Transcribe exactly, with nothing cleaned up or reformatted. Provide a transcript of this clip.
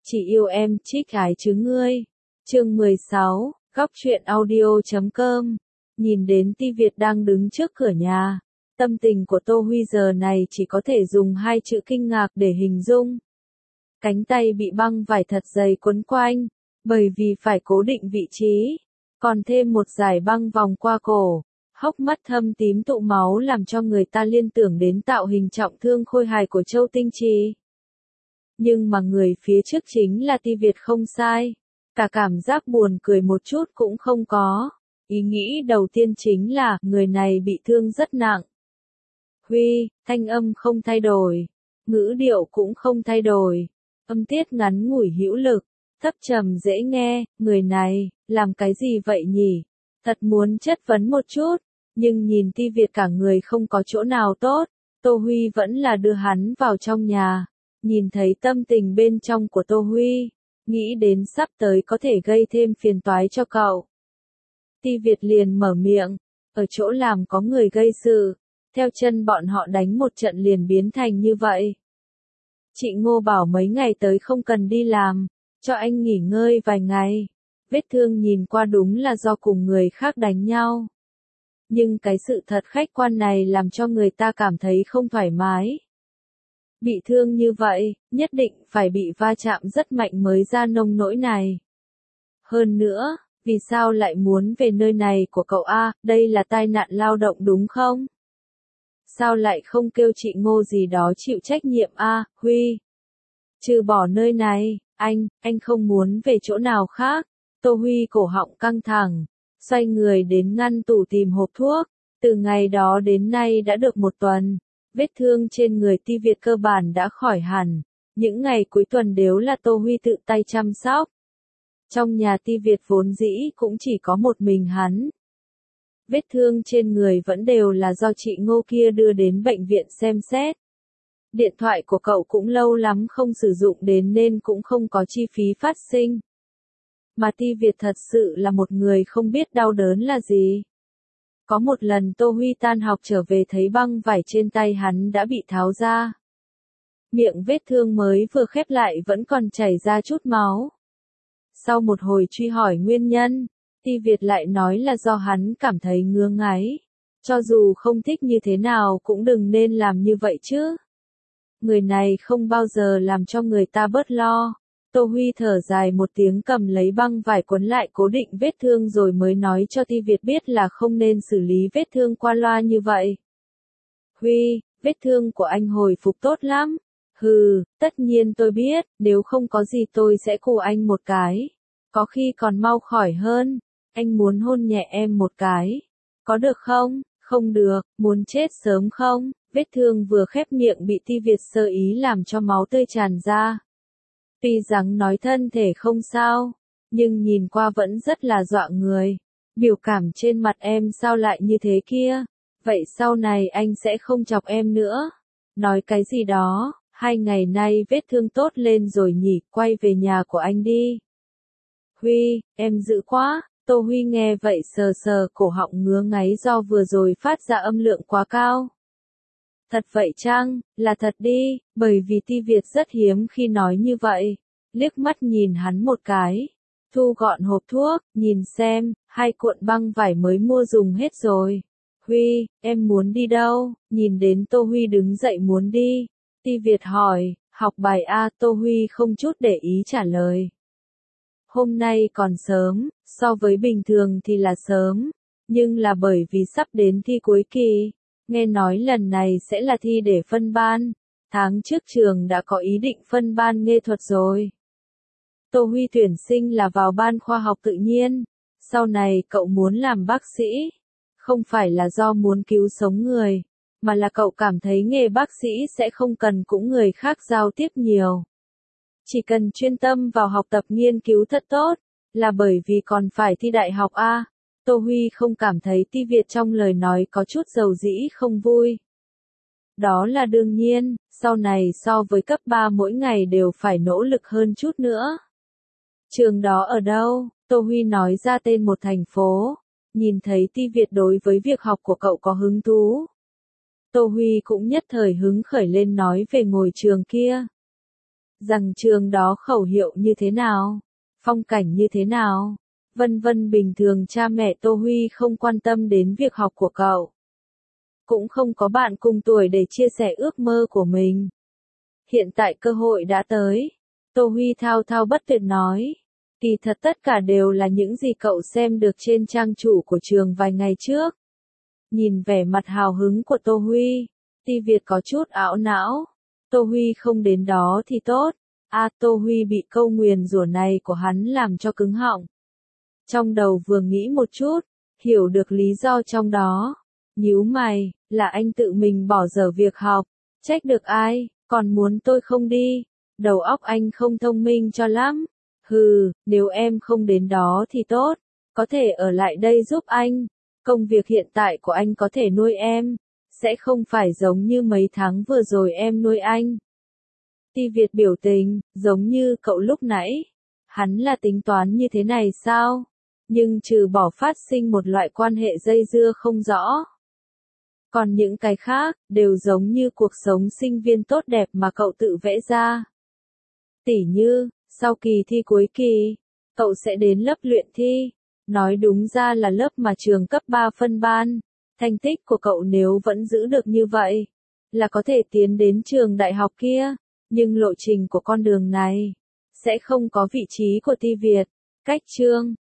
Chỉ yêu em, trích ái chứ ngươi. Chương mười sáu, góc truyện audio chấm com. Nhìn đến Ti Việt đang đứng trước cửa nhà, tâm tình của Tô Huy giờ này chỉ có thể dùng hai chữ kinh ngạc để hình dung. Cánh tay bị băng vải thật dày quấn quanh, bởi vì phải cố định vị trí, còn thêm một dải băng vòng qua cổ, hốc mắt thâm tím tụ máu làm cho người ta liên tưởng đến tạo hình trọng thương khôi hài của Châu Tinh Trì. Nhưng mà người phía trước chính là Ti Việt không sai, cả cảm giác buồn cười một chút cũng không có. Ý nghĩ đầu tiên chính là, người này bị thương rất nặng. Huy, thanh âm không thay đổi, ngữ điệu cũng không thay đổi, âm tiết ngắn ngủi hữu lực, thấp trầm dễ nghe, người này, làm cái gì vậy nhỉ? Thật muốn chất vấn một chút, nhưng nhìn Ti Việt cả người không có chỗ nào tốt, Tô Huy vẫn là đưa hắn vào trong nhà. Nhìn thấy tâm tình bên trong của Tô Huy, nghĩ đến sắp tới có thể gây thêm phiền toái cho cậu. Ti Việt liền mở miệng, ở chỗ làm có người gây sự, theo chân bọn họ đánh một trận liền biến thành như vậy. Chị Ngô bảo mấy ngày tới không cần đi làm, cho anh nghỉ ngơi vài ngày, vết thương nhìn qua đúng là do cùng người khác đánh nhau. Nhưng cái sự thật khách quan này làm cho người ta cảm thấy không thoải mái. Bị thương như vậy, nhất định phải bị va chạm rất mạnh mới ra nông nỗi này. Hơn nữa, vì sao lại muốn về nơi này của cậu A, đây là tai nạn lao động đúng không? Sao lại không kêu chị Ngô gì đó chịu trách nhiệm A, Huy? Trừ bỏ nơi này, anh, anh không muốn về chỗ nào khác. Tô Huy cổ họng căng thẳng, xoay người đến ngăn tủ tìm hộp thuốc. Từ ngày đó đến nay đã được một tuần. Vết thương trên người Ti Việt cơ bản đã khỏi hẳn, những ngày cuối tuần đều là Tô Huy tự tay chăm sóc. Trong nhà Ti Việt vốn dĩ cũng chỉ có một mình hắn. Vết thương trên người vẫn đều là do chị Ngô kia đưa đến bệnh viện xem xét. Điện thoại của cậu cũng lâu lắm không sử dụng đến nên cũng không có chi phí phát sinh. Mà Ti Việt thật sự là một người không biết đau đớn là gì. Có một lần Tô Huy tan học trở về thấy băng vải trên tay hắn đã bị tháo ra. Miệng vết thương mới vừa khép lại vẫn còn chảy ra chút máu. Sau một hồi truy hỏi nguyên nhân, Ti Việt lại nói là do hắn cảm thấy ngứa ngáy. Cho dù không thích như thế nào cũng đừng nên làm như vậy chứ. Người này không bao giờ làm cho người ta bớt lo. Tô Huy thở dài một tiếng cầm lấy băng vải quấn lại cố định vết thương rồi mới nói cho Ti Việt biết là không nên xử lý vết thương qua loa như vậy. Huy, vết thương của anh hồi phục tốt lắm. Hừ, tất nhiên tôi biết, nếu không có gì tôi sẽ cù anh một cái. Có khi còn mau khỏi hơn. Anh muốn hôn nhẹ em một cái. Có được không? Không được, muốn chết sớm không? Vết thương vừa khép miệng bị Ti Việt sơ ý làm cho máu tươi tràn ra. Tuy rằng nói thân thể không sao, nhưng nhìn qua vẫn rất là dọa người. Biểu cảm trên mặt em sao lại như thế kia? Vậy sau này anh sẽ không chọc em nữa. Nói cái gì đó, hai ngày nay vết thương tốt lên rồi nhỉ, quay về nhà của anh đi. Huy, em dữ quá. Tô Huy nghe vậy sờ sờ cổ họng ngứa ngáy do vừa rồi phát ra âm lượng quá cao. Thật vậy chăng, là thật đi, bởi vì Ti Việt rất hiếm khi nói như vậy. Liếc mắt nhìn hắn một cái, thu gọn hộp thuốc, nhìn xem, hai cuộn băng vải mới mua dùng hết rồi. Huy, em muốn đi đâu? Nhìn đến Tô Huy đứng dậy muốn đi. Ti Việt hỏi, học bài A. Tô Huy không chút để ý trả lời. Hôm nay còn sớm, so với bình thường thì là sớm, nhưng là bởi vì sắp đến thi cuối kỳ. Nghe nói lần này sẽ là thi để phân ban, tháng trước trường đã có ý định phân ban nghệ thuật rồi. Tô Huy tuyển sinh là vào ban khoa học tự nhiên, sau này cậu muốn làm bác sĩ, không phải là do muốn cứu sống người, mà là cậu cảm thấy nghề bác sĩ sẽ không cần cũng người khác giao tiếp nhiều. Chỉ cần chuyên tâm vào học tập nghiên cứu thật tốt, là bởi vì còn phải thi đại học A. Tô Huy không cảm thấy Ti Việt trong lời nói có chút dầu dĩ không vui. Đó là đương nhiên, sau này so với cấp ba mỗi ngày đều phải nỗ lực hơn chút nữa. Trường đó ở đâu? Tô Huy nói ra tên một thành phố. Nhìn thấy Ti Việt đối với việc học của cậu có hứng thú. Tô Huy cũng nhất thời hứng khởi lên nói về ngôi trường kia. rằng trường đó khẩu hiệu như thế nào, phong cảnh như thế nào, vân vân. Bình thường cha mẹ Tô Huy không quan tâm đến việc học của cậu. Cũng không có bạn cùng tuổi để chia sẻ ước mơ của mình. Hiện tại cơ hội đã tới. Tô Huy thao thao bất tuyệt nói. Kỳ thật tất cả đều là những gì cậu xem được trên trang chủ của trường vài ngày trước. Nhìn vẻ mặt hào hứng của Tô Huy, Ti Việt có chút ảo não. Tô Huy không đến đó thì tốt. À, Tô Huy bị câu nguyền rủa này của hắn làm cho cứng họng. Trong đầu vừa nghĩ một chút, hiểu được lý do trong đó. Nhíu mày, là anh tự mình bỏ dở việc học, trách được ai, còn muốn tôi không đi. Đầu óc anh không thông minh cho lắm. Hừ, nếu em không đến đó thì tốt, có thể ở lại đây giúp anh. Công việc hiện tại của anh có thể nuôi em, sẽ không phải giống như mấy tháng vừa rồi em nuôi anh. Ti Việt biểu tình, giống như cậu lúc nãy. Hắn là tính toán như thế này sao? Nhưng trừ bỏ phát sinh một loại quan hệ dây dưa không rõ. Còn những cái khác, đều giống như cuộc sống sinh viên tốt đẹp mà cậu tự vẽ ra. Tỉ như, sau kỳ thi cuối kỳ, cậu sẽ đến lớp luyện thi. Nói đúng ra là lớp mà trường cấp ba phân ban. Thành tích của cậu nếu vẫn giữ được như vậy, là có thể tiến đến trường đại học kia. Nhưng lộ trình của con đường này, sẽ không có vị trí của Ti Việt. Cách chương